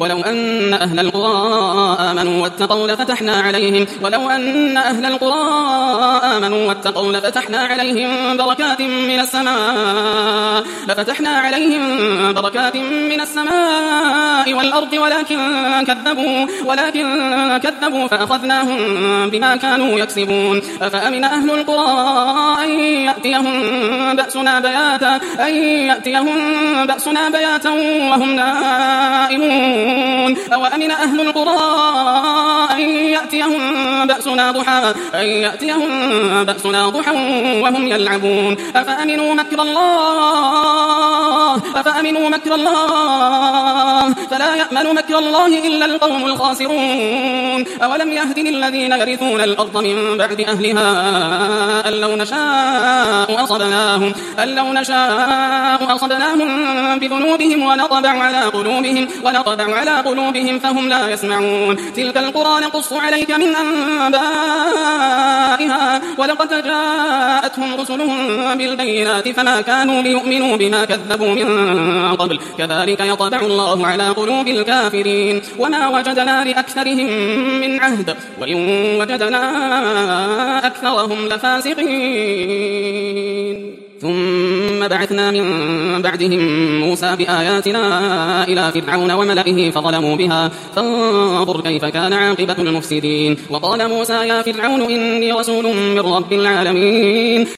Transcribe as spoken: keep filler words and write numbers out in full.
ولو أن أهل القرى آمنوا واتقوا لفتحنا عليهم ولو أن أهل القرى آمنوا واتقوا لفتحنا عليهم بركات من السماء لفتحنا عليهم بركات من السماء والأرض ولكن كذبوا ولكن كذبوا فأخذناهم بما كانوا يكسبون أفأمن أهل القرى أن يأتيهم بأسنا بياتا أن يأتيهم بأسنا بياتا وهم نائمون أو أمن أهل القرى أن يأتيهم بأسنا ضحى أن يأتيهم بأسنا ضحى وهم يلعبون أفأمنوا مكر الله أفأمنوا مكر الله فلا يأمن مكر الله إلا القوم الخاسرون أولم يهد للذين يرثون الأرض من بعد أهلها أن لو نشاء أصبناهم أن لو نشاء أصبناهم بذنوبهم ونطبع على قلوبهم ونطبع على قلوبهم فهم لا يسمعون تلك القرى نقص عليك من أنبائها ولقد جاءتهم رسلهم بالبينات فما كانوا ليؤمنوا بما كذبوا من قبل كذلك يطبع الله على قلوب الكافرين وما وجدنا لأكثرهم من عهد وإن وجدنا أكثرهم لفاسقين ثم بعثنا من بعدهم موسى بآياتنا إلى فرعون وملئه فظلموا بها فانظر كيف كان عاقبة المفسدين وقال موسى يا فرعون إني رسول من رب العالمين